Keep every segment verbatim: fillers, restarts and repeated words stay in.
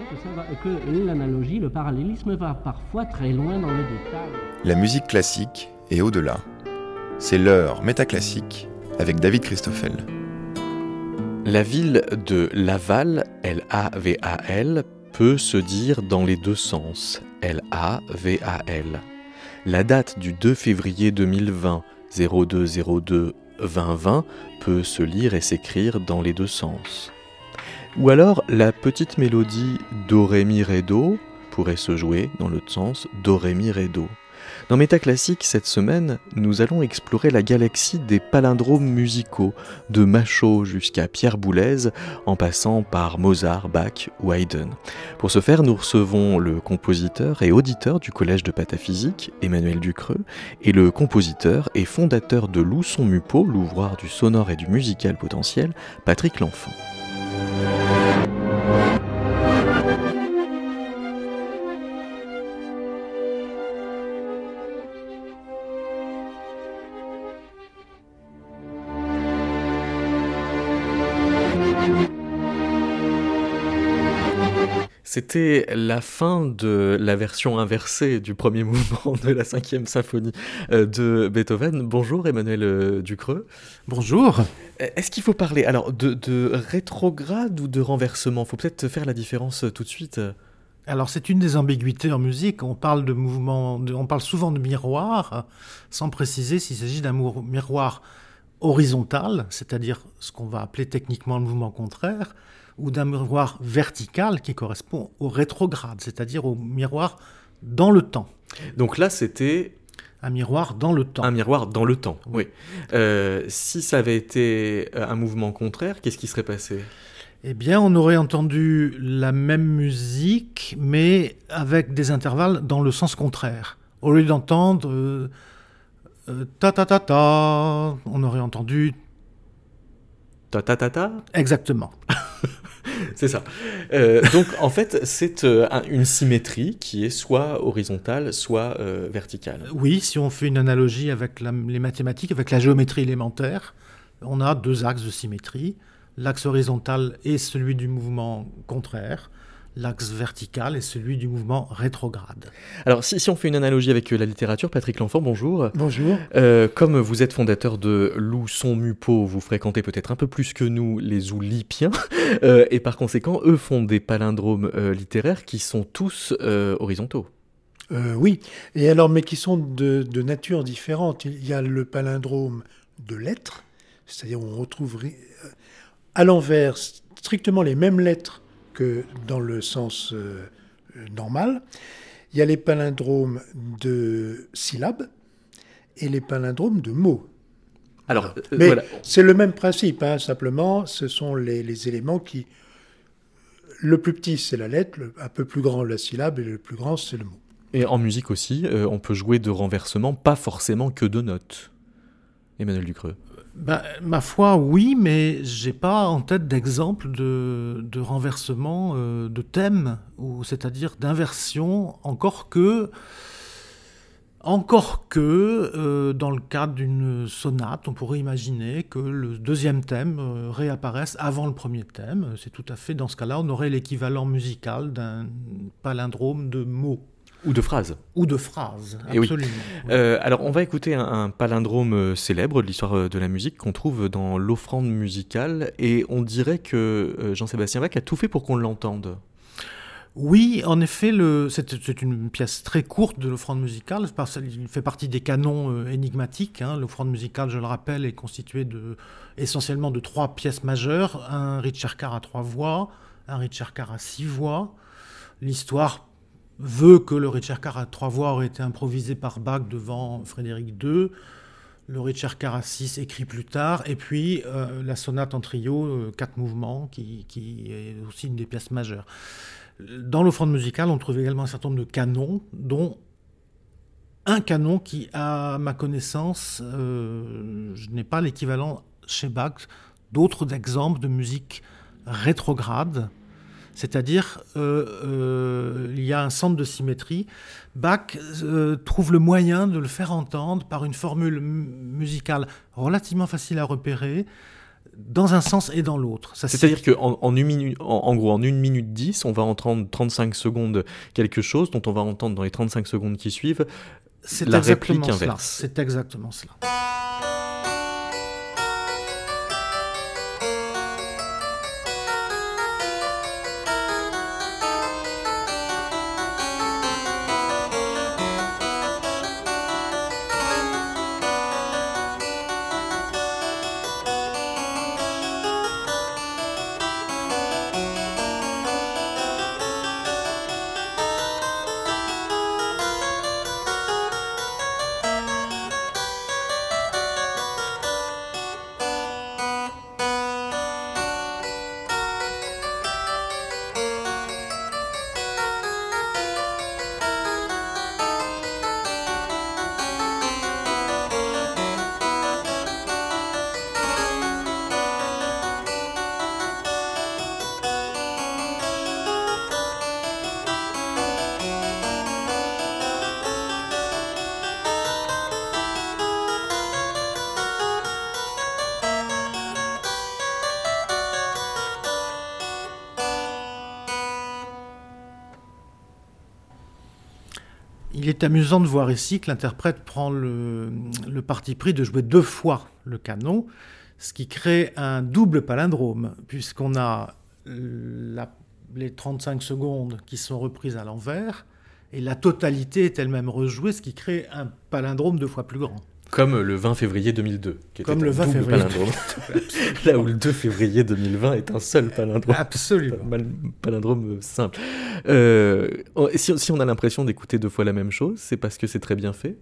que, ça va, que l'analogie, le parallélisme va parfois très loin dans le détail. La musique classique et au-delà. C'est l'heure métaclassique avec David Christoffel. La ville de Laval, L A V A L, peut se dire dans les deux sens, L A V A L. La date du deux février deux mille vingt, zéro deux zéro deux vingt vingt, peut se lire et s'écrire dans les deux sens. Ou alors, la petite mélodie Do, Ré, Mi, Ré, Do pourrait se jouer dans l'autre sens, Do, Ré, Mi, Ré, Do. Dans Métaclassique, cette semaine, nous allons explorer la galaxie des palindromes musicaux, de Machaut jusqu'à Pierre Boulez, en passant par Mozart, Bach ou Haydn. Pour ce faire, nous recevons le compositeur et auditeur du Collège de Pataphysique, Emmanuel Ducreux, et le compositeur et fondateur de Lousson-Mupeau, l'ouvroir du sonore et du musical potentiel, Patrick L'Enfant. C'était la fin de la version inversée du premier mouvement de la cinquième symphonie de Beethoven. Bonjour Emmanuel Ducreux. Bonjour. Est-ce qu'il faut parler alors de, de rétrograde ou de renversement ? Il faut peut-être faire la différence tout de suite. Alors c'est une des ambiguïtés en musique. On parle de mouvement, de, on parle souvent de miroir, sans préciser s'il s'agit d'un miroir horizontal, c'est-à-dire ce qu'on va appeler techniquement le mouvement contraire, ou d'un miroir vertical qui correspond au rétrograde, c'est-à-dire au miroir dans le temps. Donc là, c'était... Un miroir dans le temps. Un miroir dans le temps, oui. oui. Euh, si ça avait été un mouvement contraire, qu'est-ce qui serait passé ? Eh bien, on aurait entendu la même musique, mais avec des intervalles dans le sens contraire. Au lieu d'entendre euh, euh, ta ta ta ta, on aurait entendu ta ta ta ta. Exactement. C'est ça. Euh, donc, en fait, c'est euh, une symétrie qui est soit horizontale, soit euh, verticale. Oui, si on fait une analogie avec la, les mathématiques, avec la géométrie élémentaire, on a deux axes de symétrie. L'axe horizontal est celui du mouvement contraire. L'axe vertical est celui du mouvement rétrograde. Alors, si, si on fait une analogie avec la littérature, Patrick L'Enfant, bonjour. Bonjour. Euh, comme vous êtes fondateur de Lousson-Mupeau, vous fréquentez peut-être un peu plus que nous les oulipiens, euh, et par conséquent, eux font des palindromes euh, littéraires qui sont tous euh, horizontaux. Euh, oui, et alors, mais qui sont de, de nature différente. Il y a le palindrome de lettres, c'est-à-dire on retrouve à l'envers strictement les mêmes lettres que dans le sens euh, normal. Il y a les palindromes de syllabes et les palindromes de mots. Alors, euh, Mais voilà. C'est le même principe, hein, simplement, ce sont les, les éléments qui... Le plus petit, c'est la lettre, le, un peu plus grand, la syllabe, et le plus grand, c'est le mot. Et en musique aussi, euh, on peut jouer de renversement, pas forcément que de notes. Emmanuel Ducreux. Ben, ma foi, oui, mais j'ai pas en tête d'exemple de, de renversement euh, de thème, ou c'est-à-dire d'inversion, encore que, encore que euh, dans le cadre d'une sonate, on pourrait imaginer que le deuxième thème euh, réapparaisse avant le premier thème. C'est tout à fait, dans ce cas-là, on aurait l'équivalent musical d'un palindrome de mots. Ou de phrases. Ou de phrases, absolument. Oui. Oui. Euh, alors, on va écouter un, un palindrome célèbre de l'histoire de la musique qu'on trouve dans l'Offrande musicale, et on dirait que euh, Jean-Sébastien Bach a tout fait pour qu'on l'entende. Oui, en effet, le, c'est, c'est une pièce très courte de l'Offrande musicale, parce qu'il fait partie des canons euh, énigmatiques. Hein. L'Offrande musicale, je le rappelle, est constituée de, essentiellement de trois pièces majeures, un ricercar à trois voix, un ricercar à six voix. L'histoire veut que le ricercar à trois voix aurait été improvisé par Bach devant Frédéric deux, le ricercar à six écrit plus tard, et puis euh, la sonate en trio, euh, quatre mouvements, qui, qui est aussi une des pièces majeures. Dans l'offrande musicale, on trouve également un certain nombre de canons, dont un canon qui, à ma connaissance, euh, je n'ai pas l'équivalent chez Bach, d'autres exemples de musique rétrograde. C'est-à-dire, euh, euh, il y a un centre de symétrie. Bach euh, trouve le moyen de le faire entendre par une formule m- musicale relativement facile à repérer, dans un sens et dans l'autre. Ça, C'est-à-dire qu'en en une minute, en, en gros, en une minute dix, on va entendre trente-cinq secondes quelque chose, dont on va entendre dans les trente-cinq secondes qui suivent c'est la exactement réplique cela. inverse. C'est exactement cela. Il est amusant de voir ici que l'interprète prend le, le parti pris de jouer deux fois le canon, ce qui crée un double palindrome, puisqu'on a la, les trente-cinq secondes qui sont reprises à l'envers, et la totalité est elle-même rejouée, ce qui crée un palindrome deux fois plus grand. Comme le vingt février deux mille deux, qui était Comme le un vingt double février palindrome. Là où le deux février deux mille vingt est un seul palindrome. Absolument. Mal- palindrome simple. Euh, si, si on a l'impression d'écouter deux fois la même chose, c'est parce que c'est très bien fait.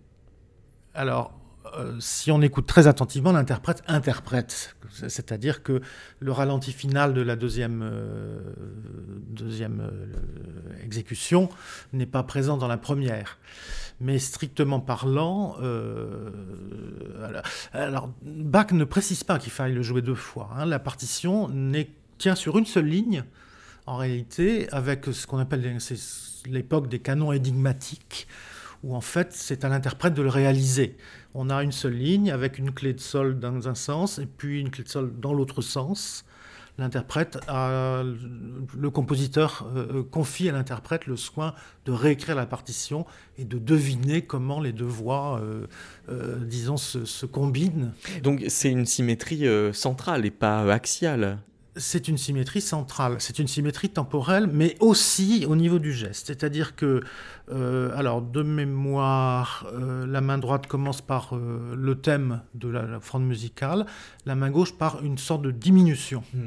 Alors, euh, si on écoute très attentivement, l'interprète interprète. C'est-à-dire que le ralenti final de la deuxième, euh, deuxième euh, exécution n'est pas présent dans la première. Mais strictement parlant, euh, alors, alors, Bach ne précise pas qu'il faille le jouer deux fois. Hein. La partition n'est, tient sur une seule ligne, en réalité, avec ce qu'on appelle les, c'est l'époque des canons énigmatiques, où en fait c'est à l'interprète de le réaliser. On a une seule ligne avec une clé de sol dans un sens et puis une clé de sol dans l'autre sens. L'interprète a, le compositeur euh, confie à l'interprète le soin de réécrire la partition et de deviner comment les deux voix, euh, euh, disons, se, se combinent. Donc c'est une symétrie euh, centrale et pas axiale. C'est une symétrie centrale, c'est une symétrie temporelle, mais aussi au niveau du geste. C'est-à-dire que, euh, alors de mémoire, euh, la main droite commence par euh, le thème de la, la fronde musicale, la main gauche par une sorte de diminution. Hmm.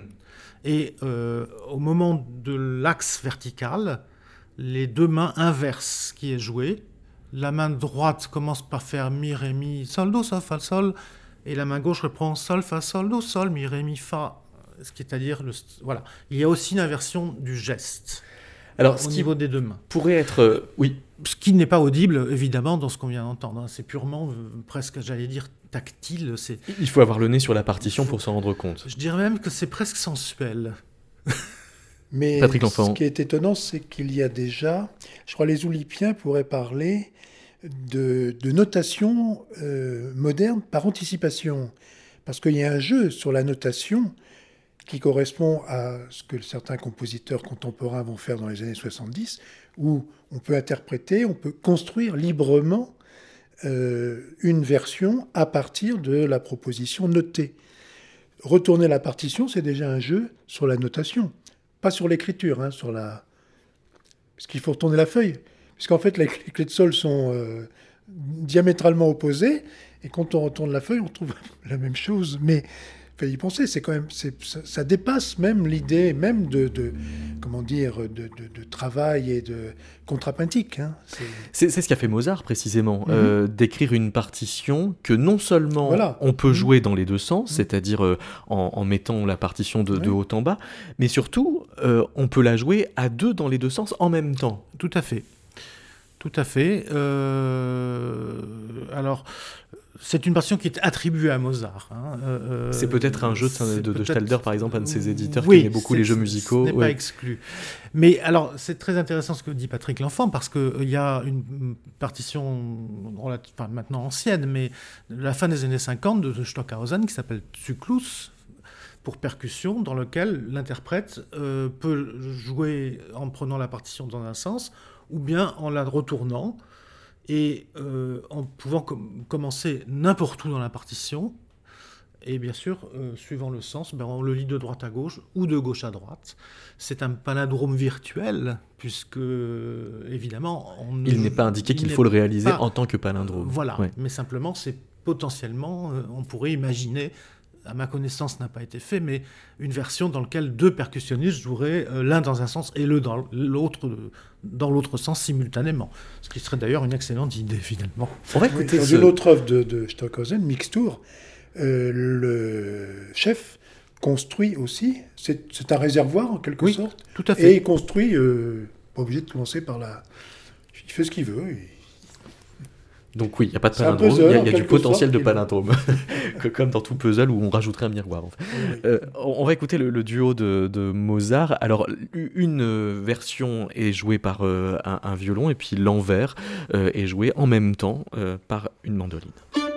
Et euh, au moment de l'axe vertical, les deux mains inversent ce qui est joué. La main droite commence par faire mi, ré, mi, sol, do, sol, fa, sol, et la main gauche reprend sol, fa, sol, do, sol, mi, ré, mi, fa. Ce qui est à dire, le, voilà. Il y a aussi une inversion du geste. Alors, au niveau des deux mains. Pourrait être, euh, oui. Ce qui n'est pas audible, évidemment, dans ce qu'on vient d'entendre. C'est purement, euh, presque, j'allais dire, tactile. C'est... Il faut avoir le nez sur la partition faut... pour s'en rendre compte. Je dirais même que c'est presque sensuel. Mais Patrick L'Enfant. Ce qui est étonnant, c'est qu'il y a déjà, je crois, les Oulipiens pourraient parler de, de notation euh, moderne par anticipation. Parce qu'il y a un jeu sur la notation qui correspond à ce que certains compositeurs contemporains vont faire dans les années soixante-dix, où on peut interpréter, on peut construire librement euh, une version à partir de la proposition notée. Retourner la partition, c'est déjà un jeu sur la notation, pas sur l'écriture, hein, sur la... parce qu'il faut retourner la feuille, puisqu'en fait les clés de sol sont euh, diamétralement opposées, et quand on retourne la feuille, on trouve la même chose, mais il faut y penser, c'est quand même, c'est, ça, ça dépasse même l'idée même de, de comment dire, de, de, de travail et de contrapuntique. Hein. C'est... C'est, c'est ce qu'a fait Mozart précisément, mm-hmm. euh, d'écrire une partition que non seulement voilà. on peut mm-hmm. jouer dans les deux sens, mm-hmm. c'est-à-dire euh, en, en mettant la partition de, oui. de haut en bas, mais surtout euh, on peut la jouer à deux dans les deux sens en même temps. Tout à fait. Tout à fait. Euh... Alors, c'est une partition qui est attribuée à Mozart. Hein. Euh, c'est peut-être un jeu de, de, de Stalder, par exemple, un de ses éditeurs oui, qui aimait beaucoup les jeux musicaux. Ce n'est oui. pas exclu. Mais alors, c'est très intéressant ce que dit Patrick L'Enfant, parce qu'il y a une partition enfin, maintenant ancienne, mais de la fin des années cinquante de Stockhausen qui s'appelle Zyklus, pour percussion dans lequel l'interprète euh, peut jouer en prenant la partition dans un sens ou bien en la retournant et euh, en pouvant com- commencer n'importe où dans la partition. Et bien sûr, euh, suivant le sens, ben on le lit de droite à gauche ou de gauche à droite. C'est un palindrome virtuel, puisque, évidemment... On il n'est pas indiqué qu'il faut le réaliser pas, en tant que palindrome. Euh, voilà, ouais. Mais simplement, c'est potentiellement, euh, on pourrait imaginer, à ma connaissance, ça n'a pas été fait, mais une version dans laquelle deux percussionnistes joueraient euh, l'un dans un sens et le dans l'autre, dans l'autre sens simultanément. Ce qui serait d'ailleurs une excellente idée, finalement. On va écouter oui, ce... Dans une autre œuvre de, de Stockhausen, Mixtur, Euh, le chef construit aussi, c'est, c'est un réservoir en quelque oui, sorte, tout à fait. Et il construit, euh, pas obligé de commencer par la... Il fait ce qu'il veut. Il... Donc oui, il n'y a pas de c'est palindrome, puzzle, il y a, y a du potentiel sorte, de palindrome, comme dans tout puzzle où on rajouterait un miroir. En fait. oui. euh, on va écouter le, le duo de, de Mozart. Alors, une version est jouée par euh, un, un violon, et puis l'envers euh, est joué en même temps euh, par une mandoline.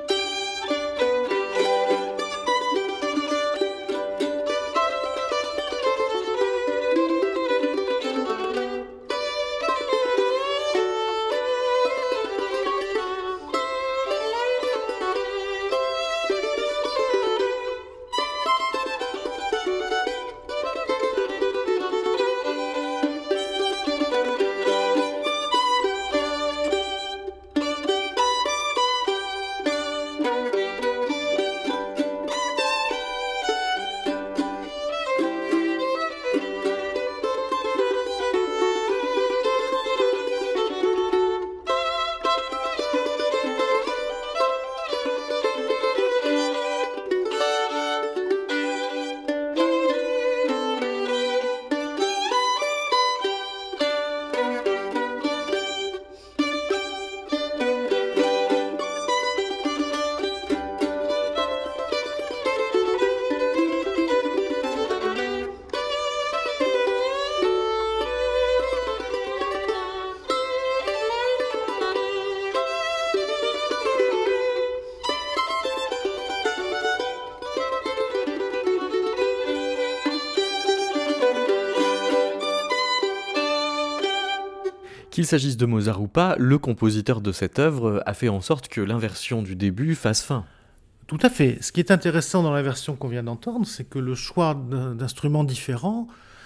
Qu'il s'agisse de Mozart ou pas, le compositeur de cette œuvre a fait en sorte que l'inversion du début fasse fin. Tout à fait. Ce qui est intéressant dans la version qu'on vient d'entendre, c'est que le choix d'instruments différents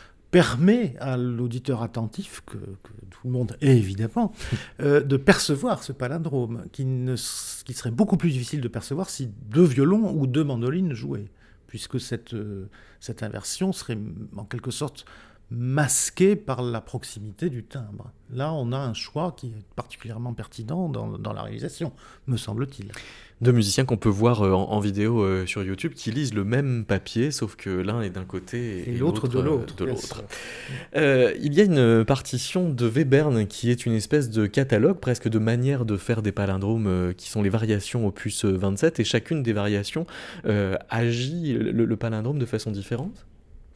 permet à l'auditeur attentif, que, que tout le monde est évidemment, euh, de percevoir ce palindrome, qui, ne, qui serait beaucoup plus difficile de percevoir si deux violons ou deux mandolines jouaient, puisque cette, euh, cette inversion serait en quelque sorte masquée par la proximité du timbre. Là, on a un choix qui est particulièrement pertinent dans, dans la réalisation, me semble-t-il. Deux musiciens qu'on peut voir en, en vidéo euh, sur YouTube qui lisent le même papier, sauf que l'un est d'un côté et, et l'autre, l'autre de l'autre. De l'autre. Euh, il y a une partition de Webern qui est une espèce de catalogue, presque de manière de faire des palindromes, euh, qui sont les variations opus vingt-sept, et chacune des variations euh, agit le, le palindrome de façon différente.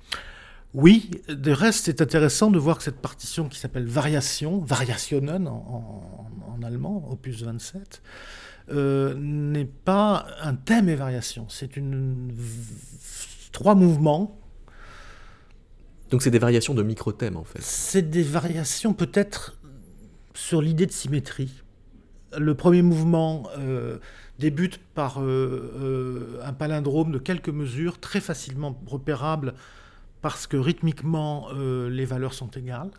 Oui, de reste, c'est intéressant de voir que cette partition qui s'appelle Variation, Variationen en, en, en allemand, opus vingt-sept, euh, n'est pas un thème et variation. C'est une, trois mouvements. Donc c'est des variations de micro-thèmes en fait. C'est des variations peut-être sur l'idée de symétrie. Le premier mouvement euh, débute par euh, euh, un palindrome de quelques mesures, très facilement repérable, parce que rythmiquement, euh, les valeurs sont égales.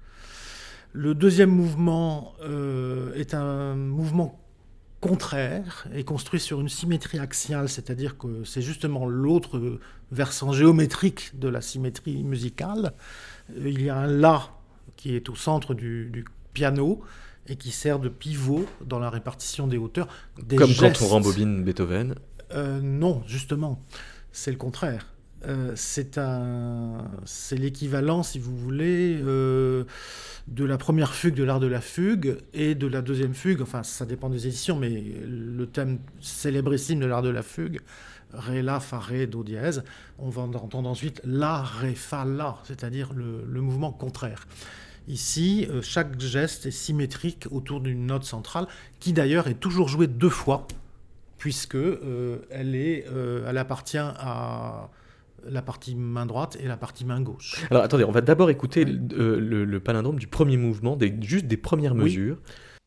Le deuxième mouvement euh, est un mouvement contraire et construit sur une symétrie axiale, c'est-à-dire que c'est justement l'autre versant géométrique de la symétrie musicale. Il y a un La qui est au centre du, du piano et qui sert de pivot dans la répartition des hauteurs. Des Comme gestes. Quand on rembobine Beethoven. Euh, non, justement, c'est le contraire. Euh, c'est, un, c'est l'équivalent, si vous voulez, euh, de la première fugue de l'art de la fugue et de la deuxième fugue, enfin ça dépend des éditions, mais le thème célébrissime de l'art de la fugue, Ré, La, Fa, Ré, Do dièse, on va entendre ensuite La, Ré, Fa, La, c'est-à-dire le, le mouvement contraire. Ici, euh, chaque geste est symétrique autour d'une note centrale, qui d'ailleurs est toujours jouée deux fois, puisque euh, elle, est, euh, elle appartient à... la partie main droite et la partie main gauche. Alors attendez, on va d'abord écouter Oui. le, le, le palindrome du premier mouvement, des, juste des premières Oui. mesures.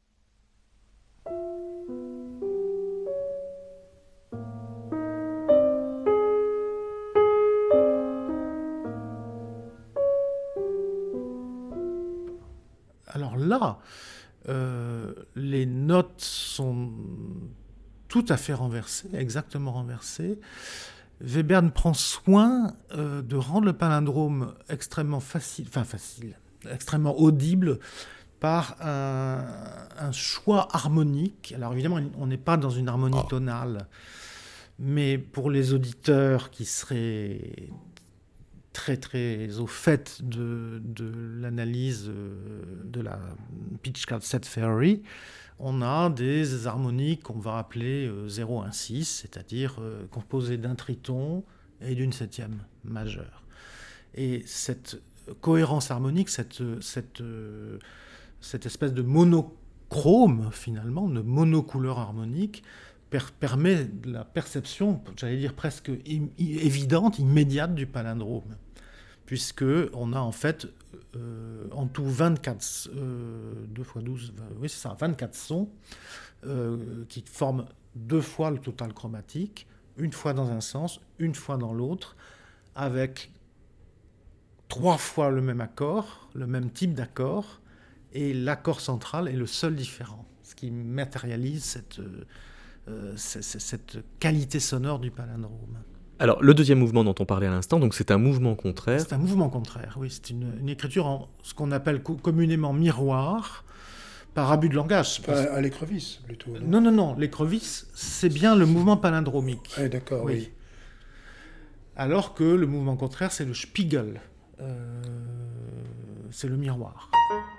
Alors là, euh, les notes sont tout à fait renversées, exactement renversées. Webern prend soin euh, de rendre le palindrome extrêmement facile, enfin facile, extrêmement audible par un, un choix harmonique. Alors évidemment, on n'est pas dans une harmonie tonale, mais pour les auditeurs qui seraient très très au fait de, de l'analyse de la pitch card set theory, on a des harmoniques qu'on va appeler zéro un six, c'est-à-dire euh, composées d'un triton et d'une septième majeure. Et cette cohérence harmonique, cette, cette, euh, cette espèce de monochrome, finalement, de monocouleur harmonique, per- permet la perception, j'allais dire presque im- évidente, immédiate du palindrome, puisqu'on a en fait euh, en tout vingt-quatre, euh, deux fois douze, oui c'est ça, vingt-quatre sons euh, qui forment deux fois le total chromatique, une fois dans un sens, une fois dans l'autre, avec trois fois le même accord, le même type d'accord, et l'accord central est le seul différent, ce qui matérialise cette, euh, cette, cette qualité sonore du palindrome. Alors, le deuxième mouvement dont on parlait à l'instant, donc c'est un mouvement contraire. C'est un mouvement contraire, oui. C'est une, une écriture en ce qu'on appelle co- communément miroir, par abus de langage. Pas à l'écrevisse, plutôt. Non, non, non. L'écrevisse, c'est bien le mouvement palindromique. Ah, d'accord, oui. Oui. Alors que le mouvement contraire, c'est le Spiegel. Euh, c'est le miroir.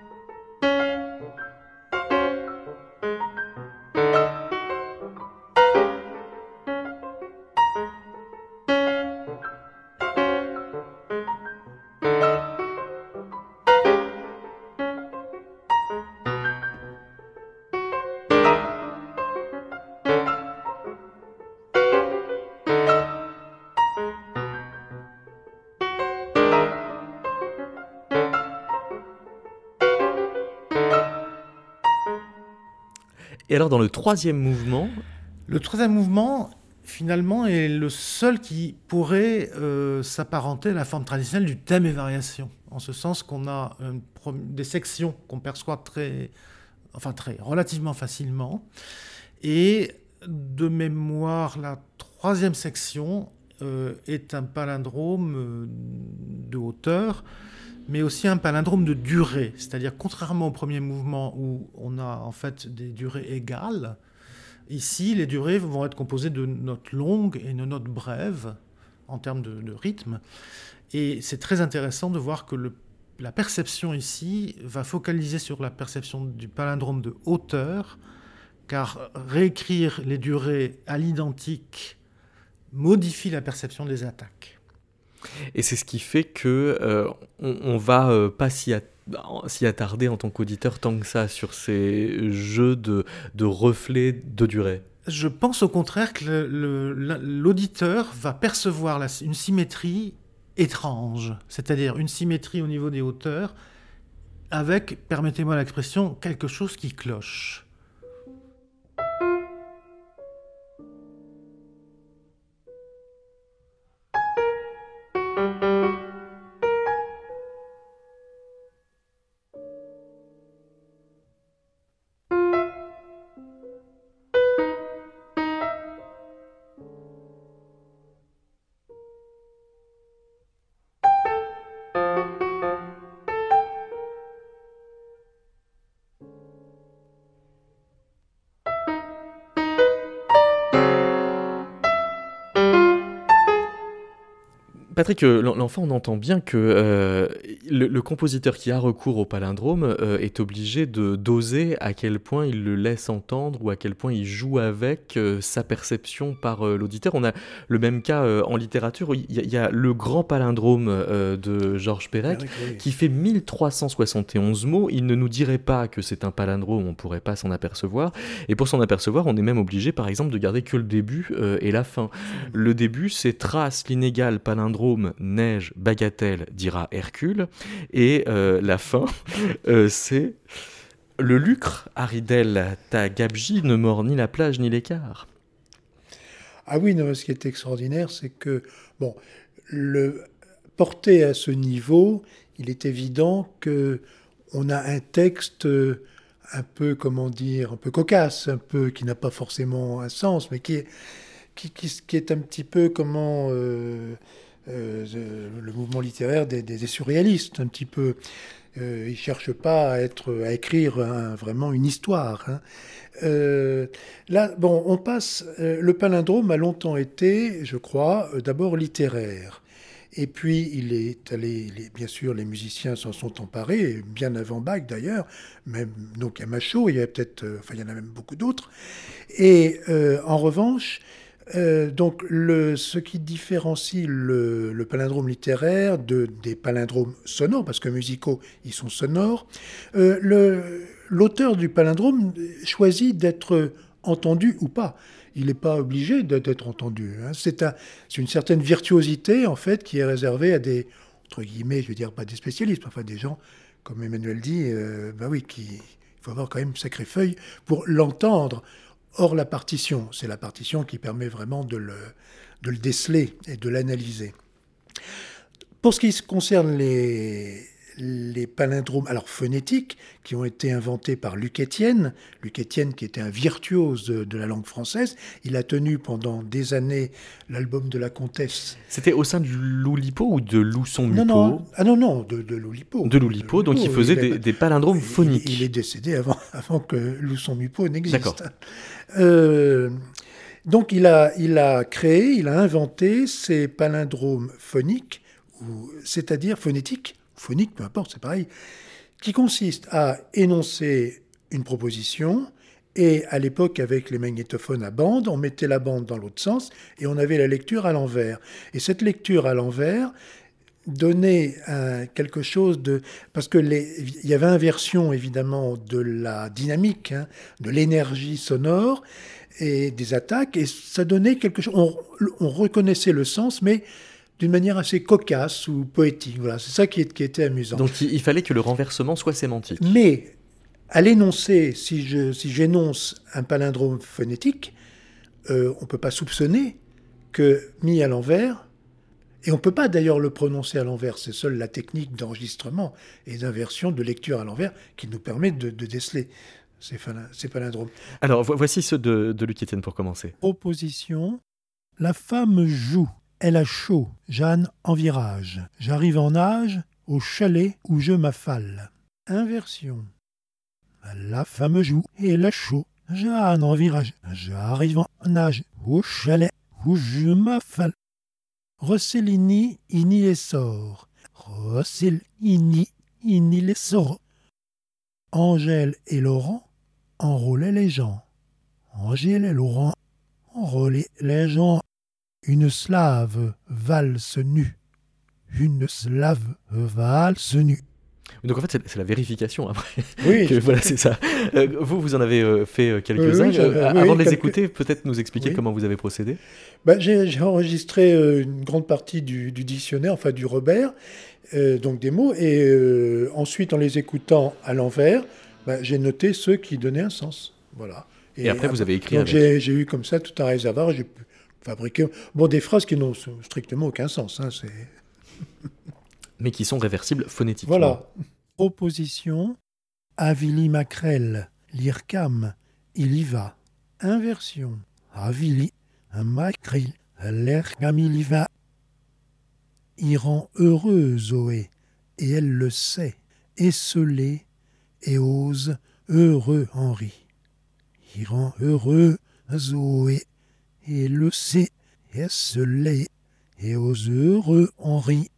Et alors, dans le troisième mouvement, Le troisième mouvement, finalement, est le seul qui pourrait euh, s'apparenter à la forme traditionnelle du thème et variation, en ce sens qu'on a une pro- des sections qu'on perçoit très, enfin très, relativement facilement, et de mémoire, la troisième section euh, est un palindrome euh, de hauteur, mais aussi un palindrome de durée, c'est-à-dire contrairement au premier mouvement où on a en fait des durées égales, ici les durées vont être composées de notes longues et de notes brèves en termes de, de rythme, et c'est très intéressant de voir que le, la perception ici va focaliser sur la perception du palindrome de hauteur, car réécrire les durées à l'identique modifie la perception des attaques. et c'est ce qui fait que euh, on, on va euh, pas s'y, at- s'y attarder en tant qu'auditeur tant que ça sur ces jeux de, de reflets de durée. Je pense au contraire que le- le- la- l'auditeur va percevoir la- une symétrie étrange, c'est-à-dire une symétrie au niveau des hauteurs, avec, permettez-moi l'expression, quelque chose qui cloche. Patrick, euh, l'en- l'enfant, on entend bien que euh, le, le compositeur qui a recours au palindrome euh, est obligé de doser à quel point il le laisse entendre ou à quel point il joue avec euh, sa perception par euh, l'auditeur. On a le même cas euh, en littérature. Il y, a- il y a le grand palindrome euh, de Georges Perec Eric, oui. qui fait mille trois cent soixante et onze mots. Il ne nous dirait pas que c'est un palindrome, on ne pourrait pas s'en apercevoir. Et pour s'en apercevoir, on est même obligé, par exemple, de garder que le début euh, et la fin. Le début, c'est trace l'inégal palindrome palindrome neige bagatelle dira Hercule. Et euh, la fin, euh, c'est le lucre, Haridel, ta gabji ne mord ni la plage ni l'écart. Ah oui, non, ce qui est extraordinaire, c'est que, bon, le, porté à ce niveau, il est évident qu'on a un texte un peu, comment dire, un peu cocasse, un peu, qui n'a pas forcément un sens, mais qui est, qui, qui, qui est un petit peu, comment, euh, euh, le mouvement littéraire des, des, des surréalistes, un petit peu. Euh, il ne cherche pas à, être, à écrire un, vraiment une histoire. Hein. Euh, là, bon, on passe. Euh, le palindrome a longtemps été, je crois, euh, d'abord littéraire. Et puis, il est allé, les, bien sûr, les musiciens s'en sont emparés, bien avant Bach d'ailleurs, même, donc il y a Machaut, il y a peut-être, euh, enfin, il y en a même beaucoup d'autres. Et euh, en revanche, Euh, donc, le, ce qui différencie le, le palindrome littéraire de, des palindromes sonores, parce que musicaux, ils sont sonores, euh, le, l'auteur du palindrome choisit d'être entendu ou pas. Il n'est pas obligé d'être entendu. Hein. C'est, un, c'est une certaine virtuosité, en fait, qui est réservée à des, entre guillemets, je veux dire, pas des spécialistes, enfin des gens, comme Emmanuel dit, euh, bah oui, qui, il faut avoir quand même une sacrée feuille pour l'entendre. Or, la partition, c'est la partition qui permet vraiment de le, de le déceler et de l'analyser. Pour ce qui concerne les, les palindromes, alors phonétiques, qui ont été inventés par Luc Étienne, Luc Étienne qui était un virtuose de, de la langue française, il a tenu pendant des années l'album de la Comtesse. C'était au sein du Loulipo ou de Lousson-Mupo ? Non, non, ah non, non, de, de Loulipo. De Loulipo, donc il faisait il des, a, des palindromes phoniques. Il, il est décédé avant, avant que Lousson-Mupo n'existe. D'accord. Euh, donc il a, il a créé, il a inventé ces palindromes phoniques, ou, c'est-à-dire phonétiques, phoniques, peu importe, c'est pareil, qui consistent à énoncer une proposition, et à l'époque, avec les magnétophones à bande, on mettait la bande dans l'autre sens, et on avait la lecture à l'envers. Et cette lecture à l'envers donnait un, quelque chose de... Parce que les, il y avait inversion, évidemment, de la dynamique, hein, de l'énergie sonore et des attaques, et ça donnait quelque chose... On, on reconnaissait le sens, mais d'une manière assez cocasse ou poétique. Voilà, c'est ça qui, est, qui était amusant. Donc il, il fallait que le renversement soit sémantique. Mais à l'énoncer, si, je, si j'énonce un palindrome phonétique, euh, on ne peut pas soupçonner que mis à l'envers... Et on ne peut pas d'ailleurs le prononcer à l'envers, c'est seule la technique d'enregistrement et d'inversion de lecture à l'envers qui nous permet de, de déceler ces, ces palindromes. Alors voici ceux de, de Luc Étienne pour commencer. Proposition. La femme joue, elle a chaud, Jeanne en virage. J'arrive en nage au chalet où je m'affale. Inversion. La femme joue, elle a chaud, Jeanne en virage. J'arrive en nage au chalet où je m'affale. Rossellini, ini les sort. Rossellini, ini les sort. Angèle et Laurent enrôlaient les gens. Angèle et Laurent enrôlaient les gens. Une slave valse nue. Une slave valse nue. Donc en fait, c'est, c'est la vérification après. Oui, que, voilà, c'est ça. Euh, vous, vous en avez euh, fait quelques-uns. Oui, oui, euh, oui, avant de les quelques... écouter, peut-être nous expliquer oui. comment vous avez procédé. Ben, j'ai, j'ai enregistré euh, une grande partie du, du dictionnaire, enfin du Robert, euh, donc des mots, et euh, ensuite, en les écoutant à l'envers, ben, j'ai noté ceux qui donnaient un sens. Voilà. Et, et après, après, vous avez écrit donc avec. J'ai, j'ai eu comme ça tout un réservoir, j'ai pu fabriquer bon, des phrases qui n'ont strictement aucun sens. Hein, c'est... Mais qui sont réversibles phonétiquement. Voilà. Proposition. Avili Macrel, l'Ircam, il y va. Inversion. Avili Macrel, l'Ircam, il y va. Il rend heureux Zoé, et elle le sait. Esselé et ose heureux Henri. Il rend heureux Zoé, et le sait. Esselé et ose heureux Henri.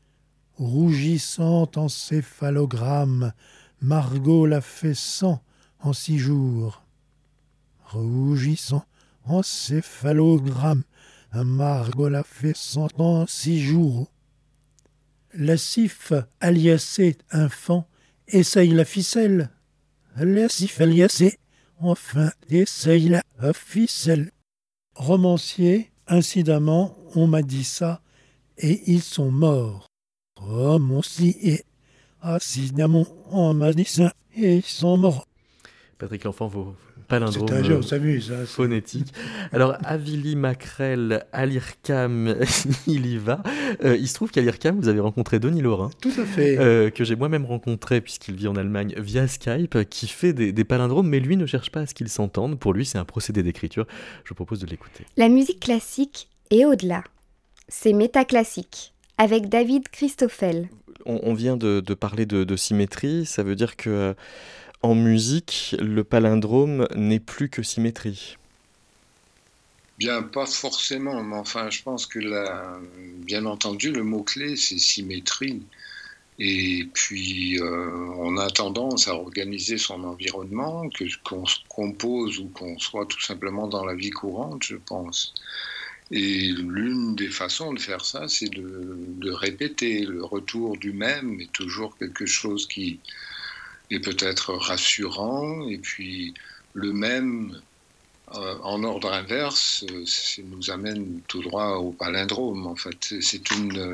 Rougissant en céphalogramme, Margot l'a fait cent en six jours. Rougissant en céphalogramme, Margot l'a fait cent en six jours. La cif aliacée infant essaye la ficelle. La cif aliacée enfin essaye la ficelle. Romancier, incidemment, on m'a dit ça, et ils sont morts. Oh, mon si est assis dans mon en magicien et ils sont morts. Patrick L'Enfant, vos C'est palindromes un jeu, on euh, s'amuse. Hein, c'est- phonétiques. Alors, Avili Macrel, à l'IRCAM, il y va. Euh, il se trouve qu'à l'IRCAM, vous avez rencontré Denis Laurin, Tout à fait. euh, que j'ai moi-même rencontré, puisqu'il vit en Allemagne, via Skype, qui fait des, des palindromes, mais lui ne cherche pas à ce qu'ils s'entendent. Pour lui, c'est un procédé d'écriture. Je vous propose de l'écouter. La musique classique est au-delà. C'est métaclassique, avec David Christoffel. On, on vient de, de parler de, de symétrie, ça veut dire que euh, en musique, le palindrome n'est plus que symétrie. Bien, pas forcément, mais enfin, je pense que la, bien entendu, le mot-clé, c'est symétrie. Et puis, euh, on a tendance à organiser son environnement, que, qu'on se compose ou qu'on soit tout simplement dans la vie courante, je pense. Et l'une des façons de faire ça, c'est de, de répéter. Le retour du même est toujours quelque chose qui est peut-être rassurant. Et puis, le même, euh, en ordre inverse, euh, c'est- nous amène tout droit au palindrome. En fait, c'est c'est une... euh,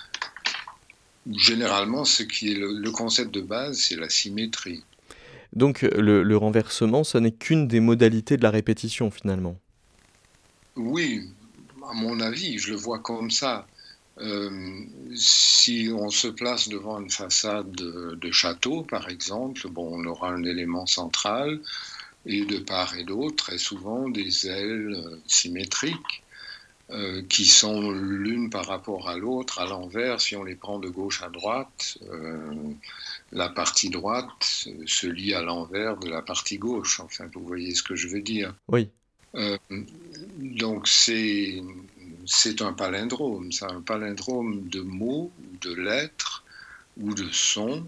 Généralement, ce qui est le, le concept de base, c'est la symétrie. Donc le, le renversement, ce n'est qu'une des modalités de la répétition finalement. Oui, à mon avis, je le vois comme ça. Euh, si on se place devant une façade de, de château, par exemple, bon, on aura un élément central et de part et d'autre, très souvent, des ailes euh, symétriques euh, qui sont l'une par rapport à l'autre, à l'envers, si on les prend de gauche à droite. Euh, la partie droite euh, se lie à l'envers de la partie gauche. Enfin, vous voyez ce que je veux dire. Oui. Euh, donc c'est c'est un palindrome, c'est un palindrome de mots, de lettres ou de sons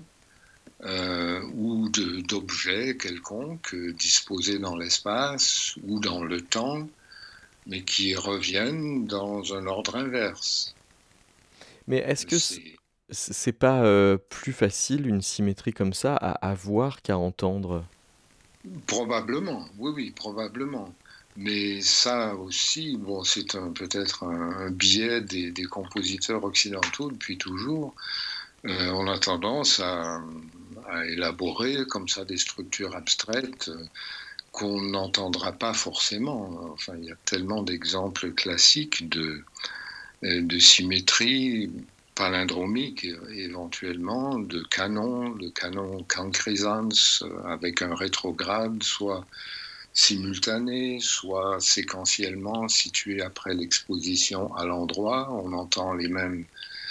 euh, ou de, d'objets quelconques euh, disposés dans l'espace ou dans le temps, mais qui reviennent dans un ordre inverse. Mais est-ce que c- C'est- c'est pas euh, plus facile une symétrie comme ça à, à voir qu'à entendre? Probablement, oui, oui, probablement. Mais ça aussi, bon, c'est un, peut-être un, un biais des, des compositeurs occidentaux depuis toujours. Euh, on a tendance à, à élaborer comme ça des structures abstraites euh, qu'on n'entendra pas forcément. Enfin, il y a tellement d'exemples classiques de, euh, de symétrie palindromique euh, éventuellement, de canon, de canon cancrisans euh, avec un rétrograde, soit simultané, soit séquentiellement situé après l'exposition à l'endroit. On entend les mêmes,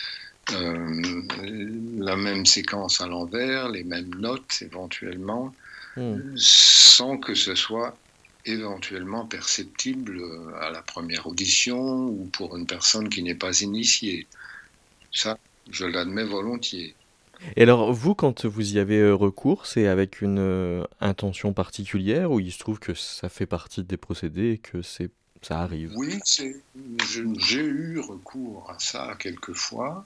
euh, la même séquence à l'envers, les mêmes notes éventuellement, Hmm. sans que ce soit éventuellement perceptible à la première audition ou pour une personne qui n'est pas initiée. Ça, je l'admets volontiers. Et alors vous, quand vous y avez euh, recours, c'est avec une euh, intention particulière ou il se trouve que ça fait partie des procédés et que c'est, ça arrive? Oui, c'est, je- j'ai eu recours à ça quelquefois,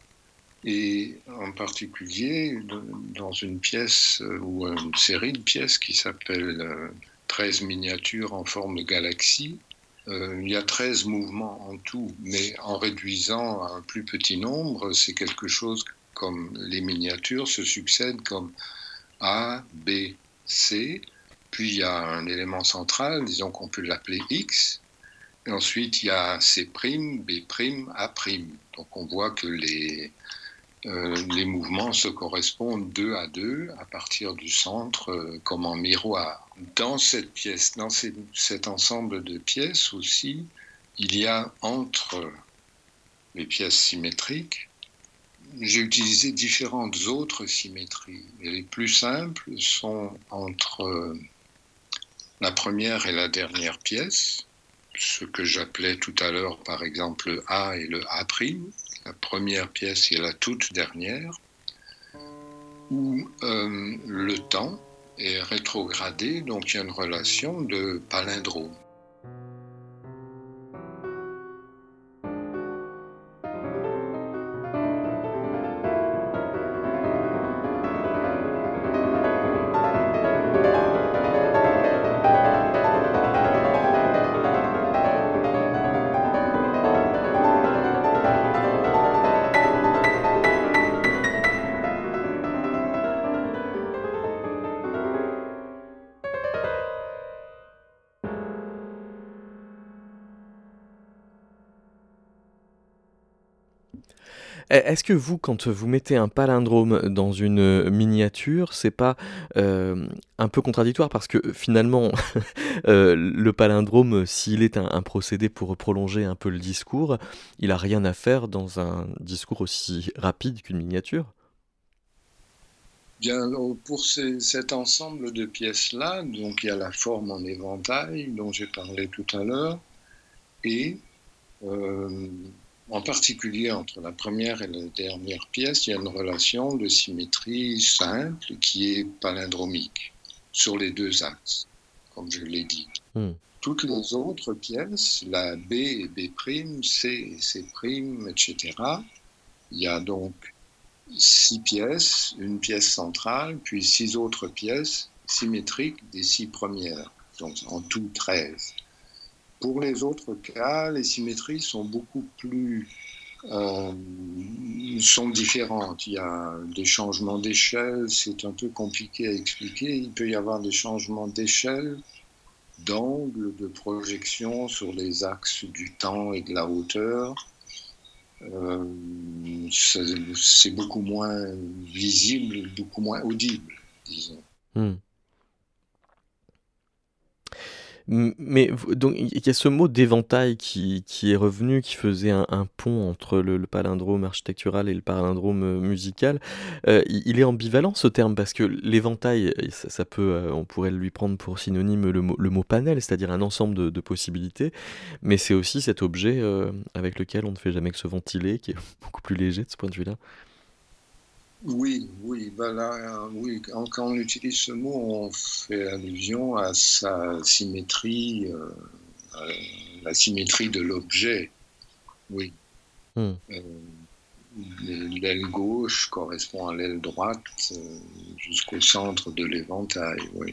et en particulier de- dans une pièce euh, ou une série de pièces qui s'appelle euh, treize miniatures en forme de galaxie. Euh, il y a treize mouvements en tout, mais en réduisant à un plus petit nombre, c'est quelque chose comme les miniatures se succèdent comme A, B, C, puis il y a un élément central, disons qu'on peut l'appeler X, et ensuite il y a C', B', A'. Donc on voit que les, euh, les mouvements se correspondent deux à deux à partir du centre euh, comme en miroir. Dans cette pièce, dans ces- cet ensemble de pièces aussi, il y a entre les pièces symétriques, j'ai utilisé différentes autres symétries. Et les plus simples sont entre euh, la première et la dernière pièce, ce que j'appelais tout à l'heure par exemple le A et le A', la première pièce et la toute dernière, où euh, le temps est rétrogradé, donc il y a une relation de palindrome. Est-ce que vous, quand vous mettez un palindrome dans une miniature, c'est pas euh, un peu contradictoire parce que finalement, euh, le palindrome, s'il est un, un procédé pour prolonger un peu le discours, il a rien à faire dans un discours aussi rapide qu'une miniature? Bien, pour ces, cet ensemble de pièces-là, donc il y a la forme en éventail dont j'ai parlé tout à l'heure, et euh, en particulier entre la première et la dernière pièce, il y a une relation de symétrie simple qui est palindromique sur les deux axes, comme je l'ai dit. Mm. Toutes les autres pièces, la B et B', C et C', et cetera, il y a donc six pièces, une pièce centrale, puis six autres pièces symétriques des six premières, donc en tout treize. Pour les autres cas, les symétries sont beaucoup plus euh, sont différentes. Il y a des changements d'échelle, c'est un peu compliqué à expliquer. Il peut y avoir des changements d'échelle, d'angle, de projection sur les axes du temps et de la hauteur. Euh, c'est, c'est beaucoup moins visible, beaucoup moins audible, disons. Hmm. Mais donc il y a ce mot d'éventail qui, qui est revenu, qui faisait un, un pont entre le, le palindrome architectural et le palindrome musical. Euh, il est ambivalent ce terme parce que l'éventail, ça, ça peut, on pourrait lui prendre pour synonyme le mot, le mot panel, c'est-à-dire un ensemble de, de possibilités, mais c'est aussi cet objet euh, avec lequel on ne fait jamais que se ventiler, qui est beaucoup plus léger de ce point de vue-là. Oui, oui, ben là, oui. Quand on utilise ce mot, on fait allusion à sa symétrie, euh, à la symétrie de l'objet. Oui. Mm. Euh, l'aile gauche correspond à l'aile droite euh, jusqu'au centre de l'éventail, oui.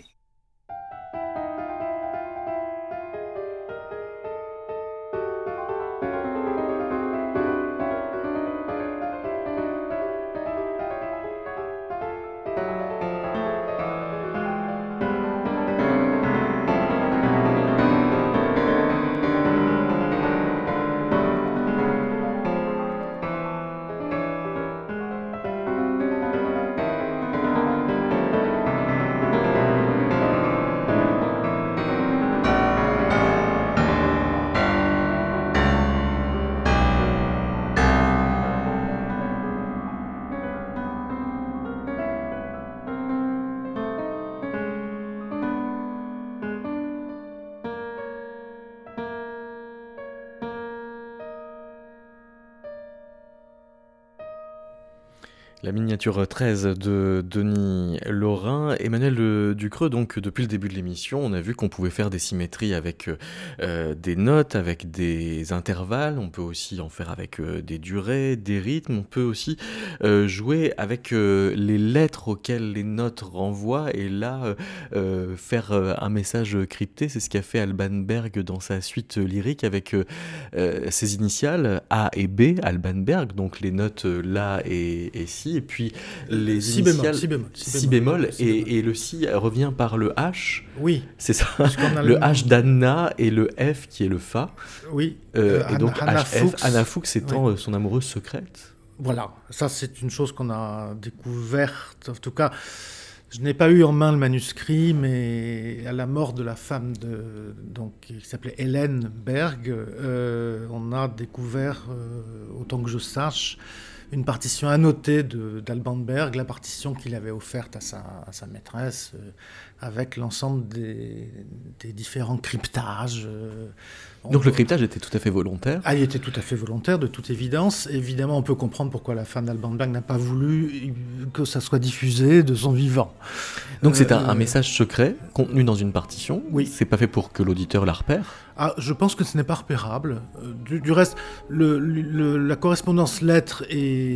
La miniature treize de Denis Laurin. Emmanuel Ducreux, donc depuis le début de l'émission, on a vu qu'on pouvait faire des symétries avec euh, des notes, avec des intervalles, on peut aussi en faire avec euh, des durées, des rythmes, on peut aussi euh, jouer avec euh, les lettres auxquelles les notes renvoient et là euh, euh, faire euh, un message crypté. C'est ce qu'a fait Alban Berg dans sa suite lyrique avec euh, euh, ses initiales A et B, Alban Berg, donc les notes euh, La et, et Si. Et puis les si initiales bémol, si bémol, si bémol, bémol, si et, bémol. et le Si revient par le H. Oui. C'est ça. Le H d'Anna et le F qui est le Fa. Oui. Euh, euh, et donc Anna H F, Fuchs. Anna Fuchs étant Oui. son amoureuse secrète. Voilà, ça c'est une chose qu'on a découverte. En tout cas, je n'ai pas eu en main le manuscrit, mais à la mort de la femme de, donc, qui s'appelait Hélène Berg, euh, on a découvert, euh, autant que je sache, une partition annotée de, d'Alban Berg, la partition qu'il avait offerte à sa, à sa maîtresse, euh, avec l'ensemble des, des différents cryptages. Euh, Donc peut... le cryptage était tout à fait volontaire. Ah, il était tout à fait volontaire, de toute évidence. Évidemment, on peut comprendre pourquoi la femme d'Alban Berg n'a pas voulu que ça soit diffusé de son vivant. Donc c'est euh, un, un message secret contenu dans une partition. Oui. C'est pas fait pour que l'auditeur la repère. Ah, je pense que ce n'est pas repérable. Du, du reste, le, le, la correspondance lettre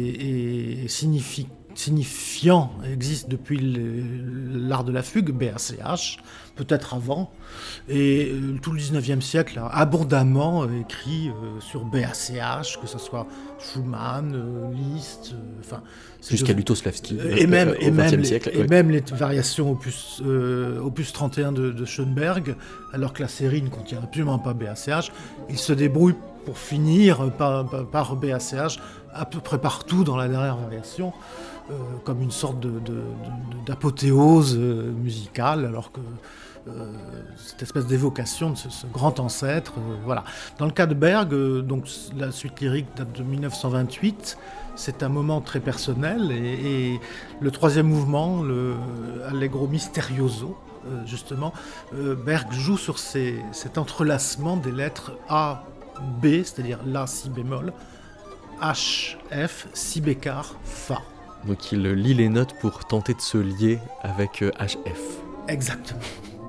et, et signifie, signifiant existe depuis le, l'art de la fugue, B A C H, peut-être avant. Et euh, tout le dix-neuvième siècle a abondamment euh, écrit euh, sur B A C H, que ce soit Schumann, euh, Liszt, euh, enfin... Jusqu'à Lutosławski, et même, euh, et au même, vingtième les, siècle. et ouais. même les variations opus, euh, opus trente et un de, de Schoenberg, alors que la série ne contient absolument pas B A C H, il se débrouille pour finir par, par, par B A C H à peu près partout dans la dernière variation, euh, comme une sorte de, de, de, d'apothéose euh, musicale, alors que euh, cette espèce d'évocation de ce, ce grand ancêtre, euh, voilà. Dans le cas de Berg, euh, donc la suite lyrique date de dix-neuf cent vingt-huit. C'est un moment très personnel et, et le troisième mouvement, le Allegro Misterioso, euh, justement, euh, Berg joue sur ces, cet entrelacement des lettres A, B, c'est-à-dire La, Si bémol, H, F, Si bécard, Fa. Donc il lit les notes pour tenter de se lier avec euh, H F. Exactement.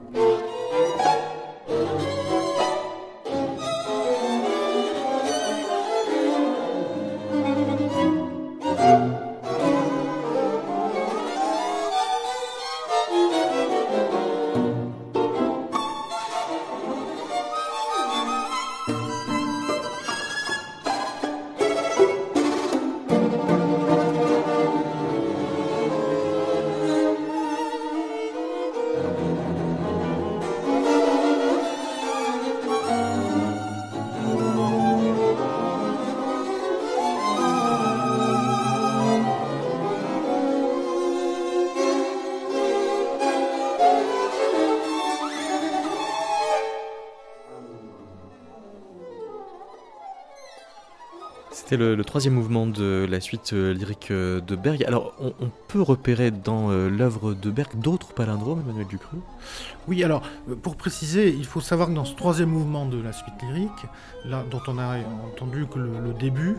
C'était le, le troisième mouvement de la suite euh, lyrique euh, de Berg. Alors, on, on peut repérer dans euh, l'œuvre de Berg d'autres palindromes, Emmanuel Ducreux ? Oui, alors, pour préciser, il faut savoir que dans ce troisième mouvement de la suite lyrique, là, dont on a entendu que le, le début,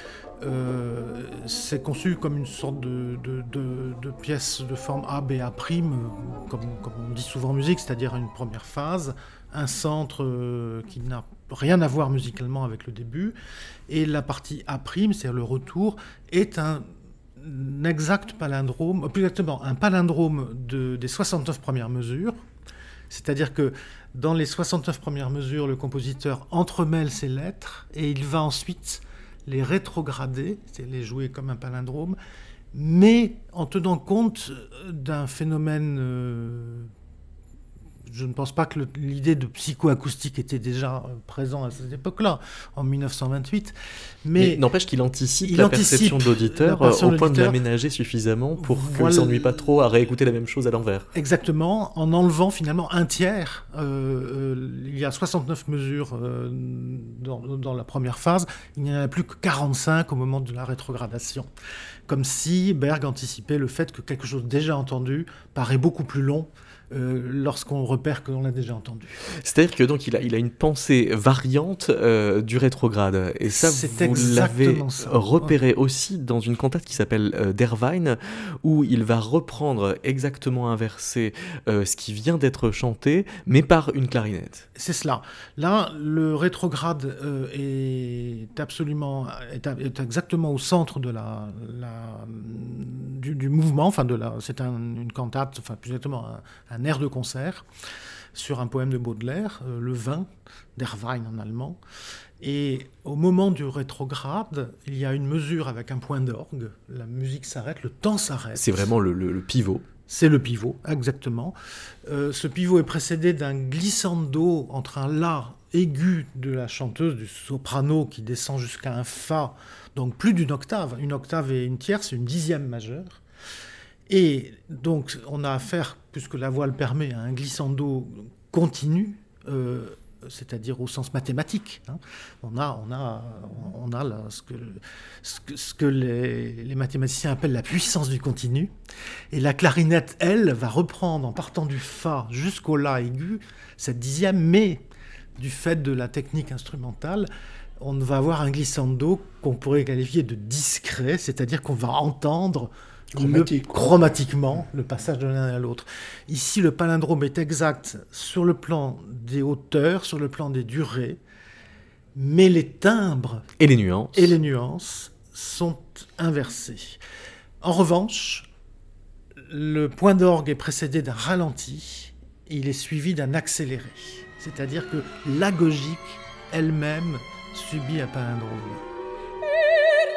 euh, c'est conçu comme une sorte de, de, de, de pièce de forme A, B, A', comme, comme on dit souvent en musique, c'est-à-dire une première phase, un centre euh, qui n'a rien à voir musicalement avec le début, et la partie A', c'est-à-dire le retour, est un, un exact palindrome, plus exactement un palindrome de, des soixante-neuf premières mesures, c'est-à-dire que dans les soixante-neuf premières mesures, le compositeur entremêle ses lettres, et il va ensuite les rétrograder, c'est les jouer comme un palindrome, mais en tenant compte d'un phénomène... Euh, je ne pense pas que le, l'idée de psychoacoustique était déjà euh, présente à cette époque-là, en dix-neuf cent vingt-huit. Mais, mais n'empêche qu'il anticipe il la anticipe perception de l'auditeur la perception au de point de l'auditeur. l'aménager suffisamment pour qu'il Voilà. ne s'ennuie pas trop à réécouter la même chose à l'envers. Exactement, en enlevant finalement un tiers. Euh, euh, il y a soixante-neuf mesures euh, dans, dans la première phase, il n'y en a plus que quarante-cinq au moment de la rétrogradation. Comme si Berg anticipait le fait que quelque chose déjà entendu paraît beaucoup plus long Euh, lorsqu'on repère que l'on l'a déjà entendu. C'est-à-dire que donc il a, il a une pensée variante euh, du rétrograde. Et ça, C'est vous l'avez ça. repéré ouais. aussi dans une cantate qui s'appelle euh, Der Wein, où il va reprendre exactement inversé euh, ce qui vient d'être chanté, mais par une clarinette. C'est cela. Là, le rétrograde euh, est absolument, est, est exactement au centre de la, la du, du mouvement. Enfin, de la, c'est un, une cantate, enfin plus exactement un, un air de concert sur un poème de Baudelaire, euh, le vin, Der Wein en allemand. Et au moment du rétrograde, il y a une mesure avec un point d'orgue. La musique s'arrête, le temps s'arrête. C'est vraiment le, le, le pivot. C'est le pivot, exactement. Euh, ce pivot est précédé d'un glissando entre un La aigu de la chanteuse, du soprano, qui descend jusqu'à un Fa, donc plus d'une octave. Une octave et une tierce, c'est une dixième majeure. Et donc, on a affaire, puisque la voix le permet, à un glissando continu, euh, c'est-à-dire au sens mathématique. Hein. On a, on a, on a là, ce que, ce que, ce que les, les mathématiciens appellent la puissance du continu. Et la clarinette, elle, va reprendre, en partant du Fa jusqu'au La aigu, cette dixième, mais du fait de la technique instrumentale, on va avoir un glissando qu'on pourrait qualifier de discret, c'est-à-dire qu'on va entendre Chromatique. Le, chromatiquement le passage de l'un à l'autre. Ici, le palindrome est exact sur le plan des hauteurs, sur le plan des durées, mais les timbres et les nuances, et les nuances sont inversés. En revanche, le point d'orgue est précédé d'un ralenti et il est suivi d'un accéléré. C'est-à-dire que l'agogique elle-même subit un palindrome.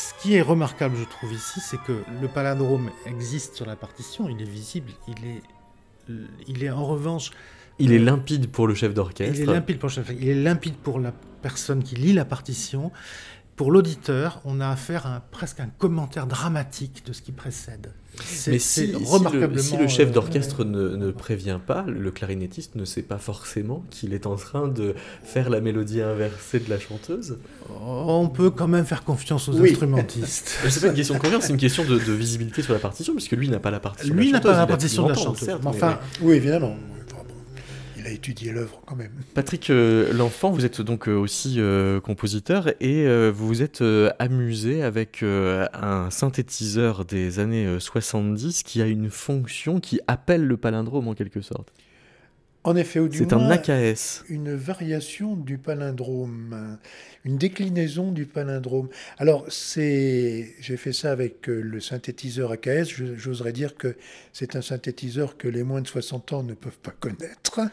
Ce qui est remarquable, je trouve, ici, c'est que le palindrome existe sur la partition, il est visible, il est, il est en revanche... Il est limpide pour le chef d'orchestre. Il est limpide pour le chef d'orchestre. Il est limpide pour la personne qui lit la partition. Pour l'auditeur, on a affaire à un, presque un commentaire dramatique de ce qui précède. C'est, Mais si, c'est si remarquablement... le, si le chef d'orchestre euh, ne, ne prévient pas, le clarinettiste ne sait pas forcément qu'il est en train de faire la mélodie inversée de la chanteuse. On peut quand même faire confiance aux Oui. instrumentistes. C'est pas une question de confiance, c'est une question de, de visibilité sur la partition, puisque lui n'a pas la partition Lui de la n'a pas chanteuse, la il a- partition il de la l'entend, chanteuse. certes, Mais mais- enfin, Oui, évidemment. Enfin, bon, il a étudié l'œuvre quand même. Patrick euh, L'Enfant, vous êtes donc euh, aussi euh, compositeur et euh, vous vous êtes euh, amusé avec euh, un synthétiseur des années euh, soixante-dix qui a une fonction qui appelle le palindrome en quelque sorte. En effet, ou du C'est moins un A K S. une variation du palindrome, une déclinaison du palindrome. Alors, c'est, j'ai fait ça avec euh, le synthétiseur A K S. Je- J'oserais dire que c'est un synthétiseur que les moins de soixante ans ne peuvent pas connaître.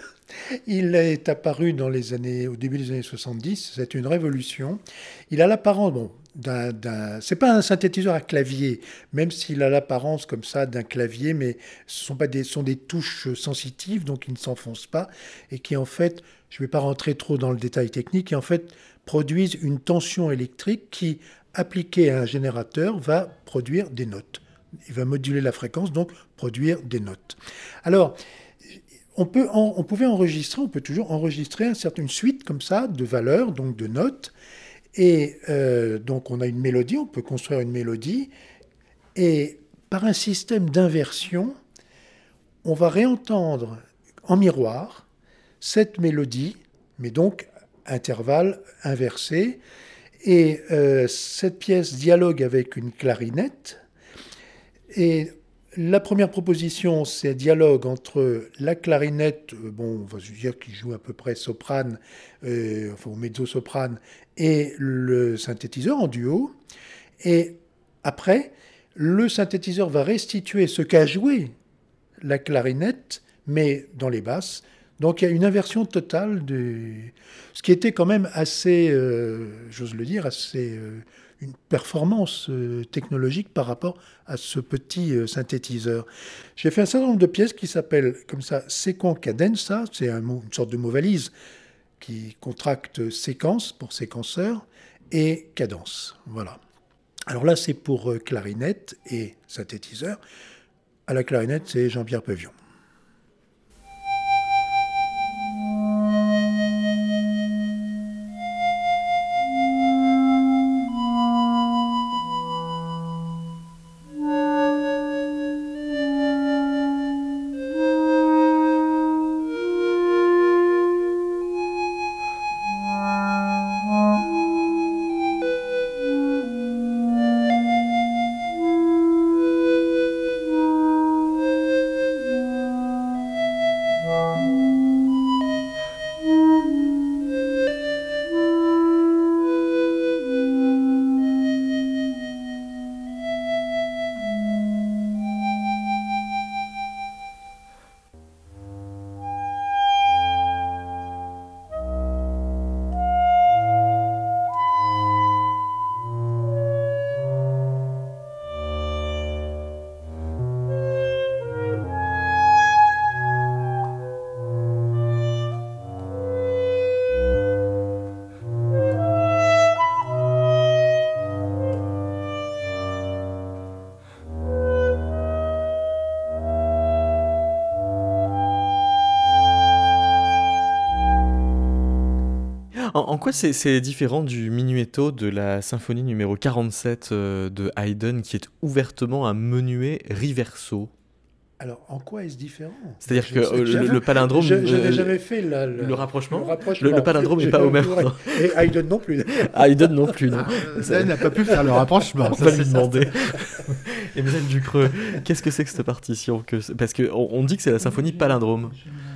Il est apparu dans les années, au début des années soixante-dix. C'est une révolution. Il a l'apparence, bon, d'un, d'un, c'est pas un synthétiseur à clavier, même s'il a l'apparence comme ça d'un clavier, mais ce sont pas des, ce sont des touches sensitives, donc ils ne s'enfoncent pas et qui en fait, je ne vais pas rentrer trop dans le détail technique, qui en fait produisent une tension électrique qui, appliquée à un générateur, va produire des notes. Il va moduler la fréquence, donc produire des notes. Alors, on, peut en- on pouvait enregistrer, on peut toujours enregistrer un certain- une suite comme ça de valeurs, donc de notes. Et euh, donc on a une mélodie, on peut construire une mélodie. Et par un système d'inversion, on va réentendre en miroir cette mélodie, mais donc intervalle inversé. Et euh, cette pièce dialogue avec une clarinette. Et la première proposition, c'est un dialogue entre la clarinette, euh, bon, on va se dire qu'il joue à peu près soprane, euh, enfin au mezzo-soprane, et le synthétiseur en duo. Et après, le synthétiseur va restituer ce qu'a joué la clarinette, mais dans les basses. Donc il y a une inversion totale de ce qui était quand même assez, euh, j'ose le dire, assez euh, une performance euh, technologique par rapport à ce petit euh, synthétiseur. J'ai fait un certain nombre de pièces qui s'appellent comme ça Sequon Cadenza, c'est un mot, une sorte de mot valise qui contracte séquence pour séquenceur et cadence. Voilà. Alors là, c'est pour euh, clarinette et synthétiseur. À la clarinette, c'est Jean-Pierre Pevion. En, en quoi c'est, c'est différent du minuetto de la symphonie numéro quarante-sept euh, de Haydn, qui est ouvertement un menuet riverso? Alors, en quoi est-ce différent? C'est-à-dire Je que sais- euh, le, j'avoue, le palindrome... Je n'avais euh, jamais fait la- le, le rapprochement le rapprochement. Le- le palindrome n'est Je- pas au même ouais. temps. Et Haydn non plus. Haydn non plus, non. Ça n'a pas pu faire le rapprochement. On ça, va c'est lui certain. demander. Emmanuel Ducreux, qu'est-ce que c'est que cette partition que c'est- Parce qu'on on dit que c'est la symphonie palindrome.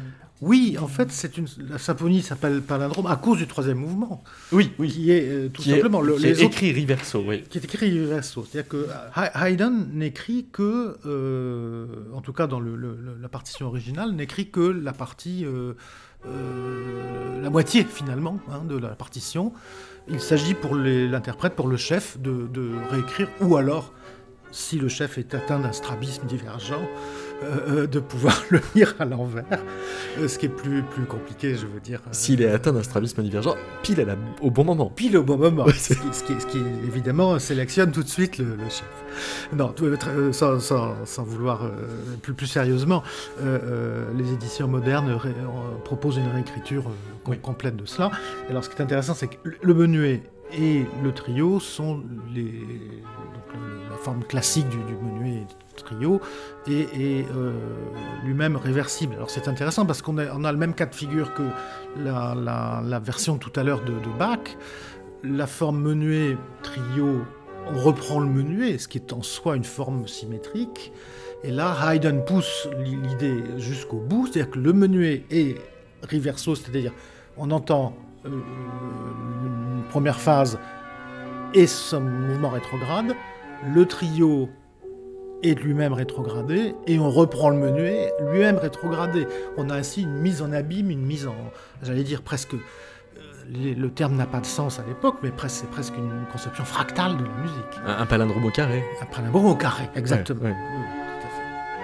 Oui, en fait, c'est une... la symphonie s'appelle palindrome à cause du troisième mouvement, Oui, oui. qui est euh, tout Qui est, simplement le, qui les est autres- écrit riverso, oui. qui est écrit verso. C'est-à-dire que Hay- Haydn n'écrit que, euh, en tout cas dans le- le- le- la partition originale, n'écrit que la partie euh, euh, la moitié finalement hein, de la partition. Il s'agit pour les, l'interprète, pour le chef, de, de réécrire, ou alors, si le chef est atteint d'un strabisme divergent, euh, de pouvoir le lire à l'envers, euh, ce qui est plus, plus compliqué, je veux dire. Euh, S'il est atteint d'un strabisme divergent, pile à la, au bon moment. Pile au bon moment, Ouais, ce, qui, ce, qui, ce qui, évidemment, sélectionne tout de suite le, le chef. Non, tout, euh, sans, sans, sans vouloir euh, plus, plus sérieusement, euh, euh, les éditions modernes ré, euh, proposent une réécriture euh, com- oui. complète de cela. Alors, ce qui est intéressant, c'est que le menuet et le trio sont les, donc, la forme classique du, du menuet trio et, et euh, lui-même réversible. Alors c'est intéressant parce qu'on a, on a le même cas de figure que la, la, la version tout à l'heure de, de Bach. La forme menuet trio, on reprend le menuet, ce qui est en soi une forme symétrique. Et là, Haydn pousse l'idée jusqu'au bout, c'est-à-dire que le menuet est riverso, c'est-à-dire on entend euh, une première phase et son mouvement rétrograde. Le trio est lui-même rétrogradé, et on reprend le menuet lui-même rétrogradé. On a ainsi une mise en abîme, une mise en... J'allais dire presque... Euh, les, le terme n'a pas de sens à l'époque, mais presque, c'est presque une conception fractale de la musique. Un, un palindrome au carré. Un palindrome au carré, exactement. Ouais, ouais. Oui, tout à fait.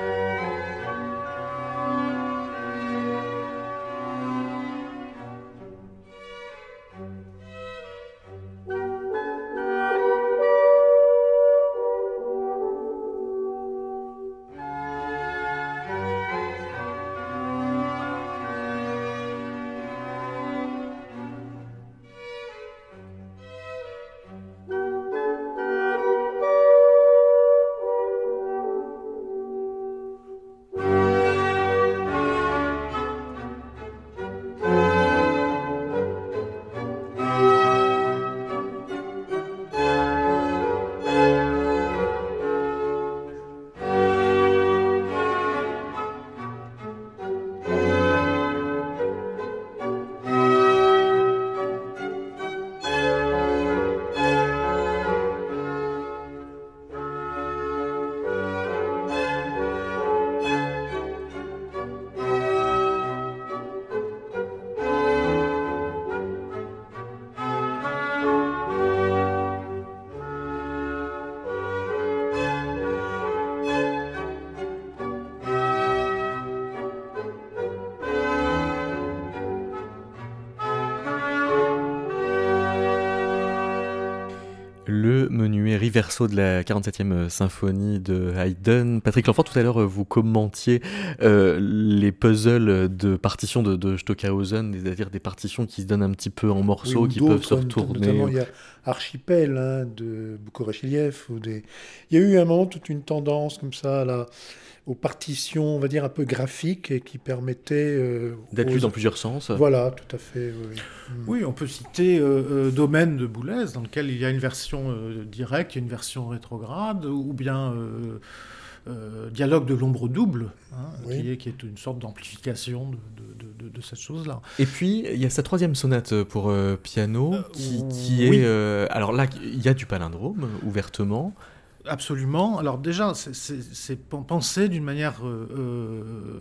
Le menuet riverso de la quarante-septième symphonie de Haydn. Patrick Lenfant, tout à l'heure, vous commentiez euh, les puzzles de partitions de, de Stockhausen, c'est-à-dire des partitions qui se donnent un petit peu en morceaux, oui, qui peuvent se retourner. Notamment, il y a Archipel hein, de Boukhourachiliev. Ou des... Il y a eu un moment toute une tendance comme ça à la... aux partitions, on va dire, un peu graphiques et qui permettaient... Euh, d'être aux... lues dans plusieurs sens. Voilà, tout à fait. Oui, oui on peut citer euh, euh, Domaine de Boulez, dans lequel il y a une version euh, directe, une version rétrograde, ou bien euh, euh, Dialogue de l'ombre double, hein, oui. qui, est, qui est une sorte d'amplification de, de, de, de cette chose-là. Et puis, il y a sa troisième sonate pour euh, piano, euh, qui, qui oui. est... Euh, alors là, il y a du palindrome, ouvertement. Absolument. Alors déjà, c'est, c'est, c'est pensé d'une manière, euh, euh,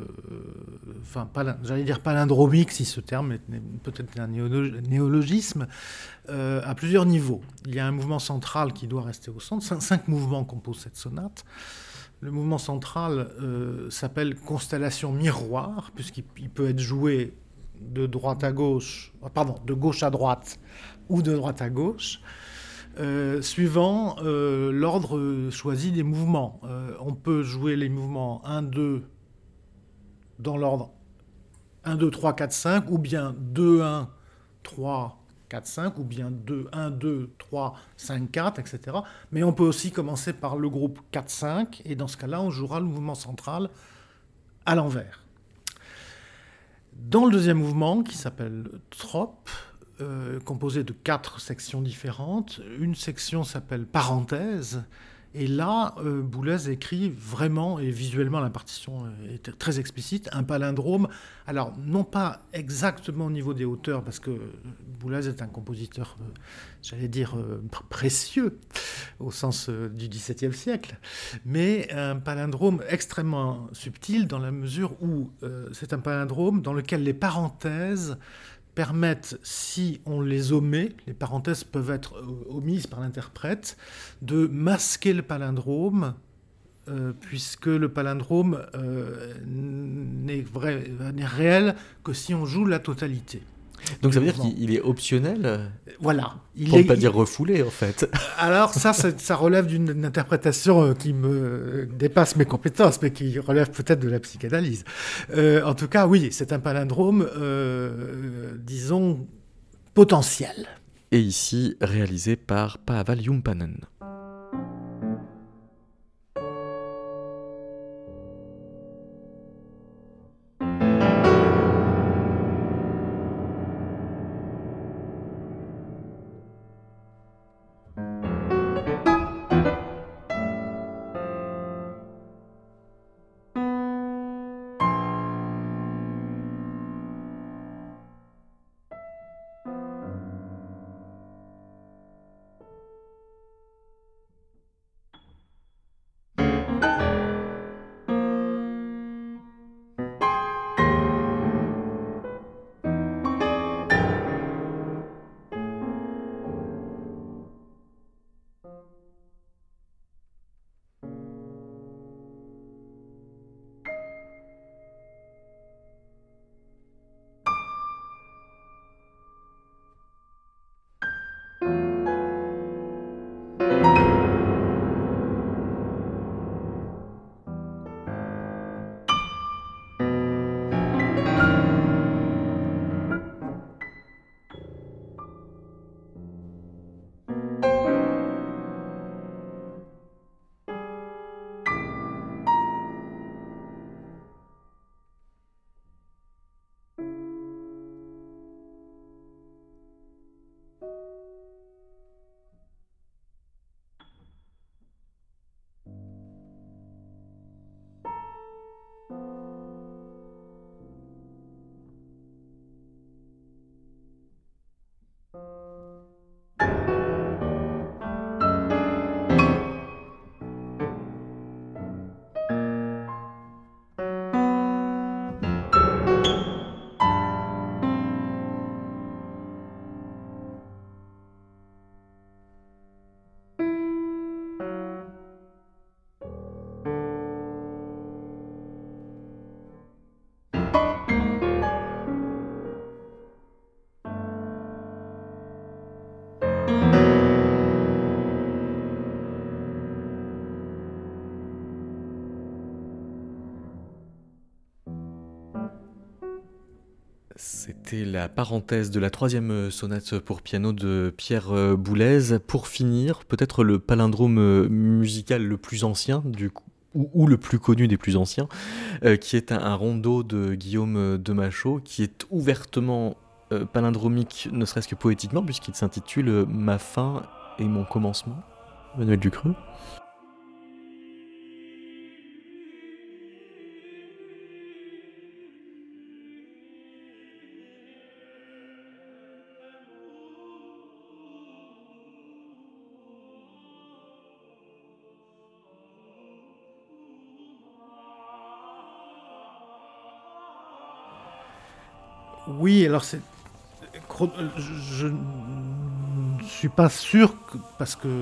enfin, palin, j'allais dire palindromique, si ce terme est peut-être un néologisme, euh, à plusieurs niveaux. Il y a un mouvement central qui doit rester au centre. Cinq, cinq mouvements composent cette sonate. Le mouvement central euh, s'appelle Constellation miroir, puisqu'il il peut être joué de droite à gauche, pardon, de gauche à droite ou de droite à gauche. Euh, suivant euh, l'ordre choisi des mouvements. Euh, on peut jouer les mouvements un deux dans l'ordre un, deux, trois, quatre, cinq, ou bien deux, un, trois, quatre, cinq, ou bien deux, un, deux, trois, cinq, quatre, et cetera. Mais on peut aussi commencer par le groupe quatre, cinq, et dans ce cas-là, on jouera le mouvement central à l'envers. Dans le deuxième mouvement, qui s'appelle Trop, Euh, composé de quatre sections différentes. Une section s'appelle Parenthèse Et là, euh, Boulez écrit vraiment, et visuellement la partition est très explicite, un palindrome. Alors, non pas exactement au niveau des hauteurs, parce que Boulez est un compositeur, euh, j'allais dire, euh, précieux, au sens euh, du dix-septième siècle, mais un palindrome extrêmement subtil dans la mesure où euh, c'est un palindrome dans lequel les parenthèses permettent, si on les omet, les parenthèses peuvent être omises par l'interprète, de masquer le palindrome, euh, puisque le palindrome euh, n'est, vrai, n'est réel que si on joue la totalité. Donc ça veut dire qu'il est optionnel. Voilà. Il pour est, ne pas il... dire refoulé, en fait. Alors ça, ça relève d'une interprétation qui me dépasse mes compétences, mais qui relève peut-être de la psychanalyse. Euh, en tout cas, oui, c'est un palindrome, euh, disons, potentiel. Et ici, réalisé par Paavo Jumpanen. C'était la parenthèse de la troisième sonate pour piano de Pierre Boulez. Pour finir, peut-être le palindrome musical le plus ancien, du coup, ou, ou le plus connu des plus anciens, euh, qui est un, un rondo de Guillaume de Machaut, qui est ouvertement euh, palindromique, ne serait-ce que poétiquement, puisqu'il s'intitule « Ma fin et mon commencement ». Emmanuel Ducreux. Oui, alors c'est... Je ne suis pas sûr, que, parce que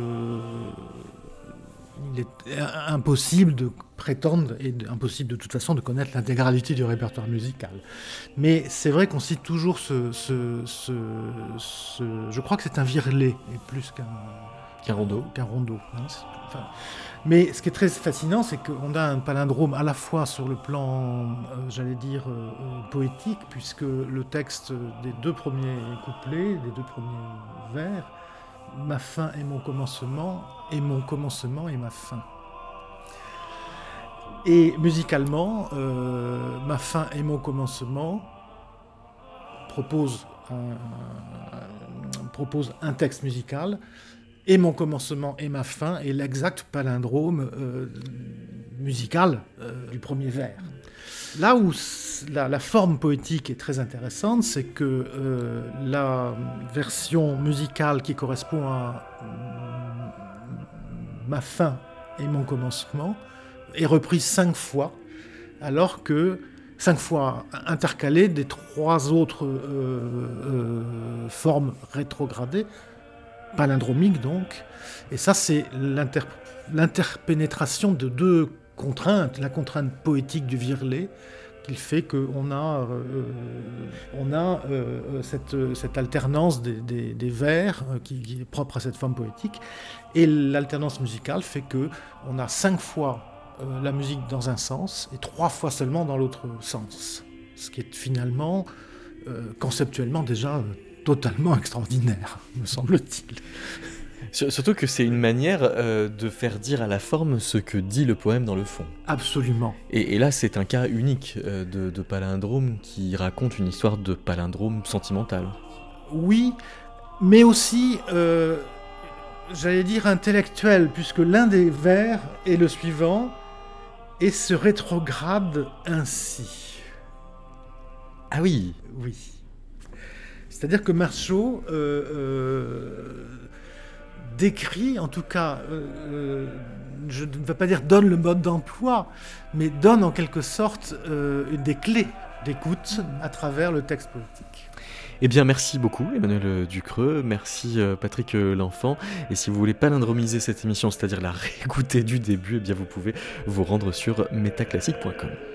il est impossible de prétendre, et impossible de toute façon de connaître l'intégralité du répertoire musical. Mais c'est vrai qu'on cite toujours ce... ce, ce, ce je crois que c'est un virlet, et plus qu'un... Qu'un rondo. Qu'un rondo. Hein, enfin, mais ce qui est très fascinant, c'est qu'on a un palindrome à la fois sur le plan, euh, j'allais dire, euh, poétique, puisque le texte des deux premiers couplets, des deux premiers vers, « Ma fin est mon commencement, et mon commencement est ma fin ». Et musicalement, euh, « Ma fin et mon commencement » propose un, un, propose un texte musical et mon commencement et ma fin est l'exact palindrome euh, musical euh, du premier vers. Là où la, la forme poétique est très intéressante, c'est que euh, la version musicale qui correspond à ma fin et mon commencement est reprise cinq fois, alors que cinq fois intercalée des trois autres euh, euh, formes rétrogradées, palindromiques donc. Et ça, c'est l'inter- l'interpénétration de deux contrainte, la contrainte poétique du virlet, qui fait qu'on a, euh, on a euh, cette, cette alternance des, des, des vers euh, qui, qui est propre à cette forme poétique, et l'alternance musicale fait qu'on a cinq fois euh, la musique dans un sens et trois fois seulement dans l'autre sens, ce qui est finalement euh, conceptuellement déjà euh, totalement extraordinaire, me semble-t-il. Surtout que c'est une manière euh, de faire dire à la forme ce que dit le poème dans le fond. Absolument. Et, et là, c'est un cas unique euh, de, de palindrome qui raconte une histoire de palindrome sentimental. Oui, mais aussi, euh, j'allais dire intellectuel, puisque l'un des vers est le suivant, et se rétrograde ainsi. Ah oui. Oui. C'est-à-dire que Marceau euh, euh, décrit, en tout cas, euh, euh, je ne vais pas dire donne le mode d'emploi, mais donne en quelque sorte euh, des clés d'écoute à travers le texte poétique. Eh bien, merci beaucoup Emmanuel Ducreux, merci Patrick L'Enfant, et si vous voulez palindromiser cette émission, c'est-à-dire la réécouter du début, eh bien vous pouvez vous rendre sur métaclassique point com.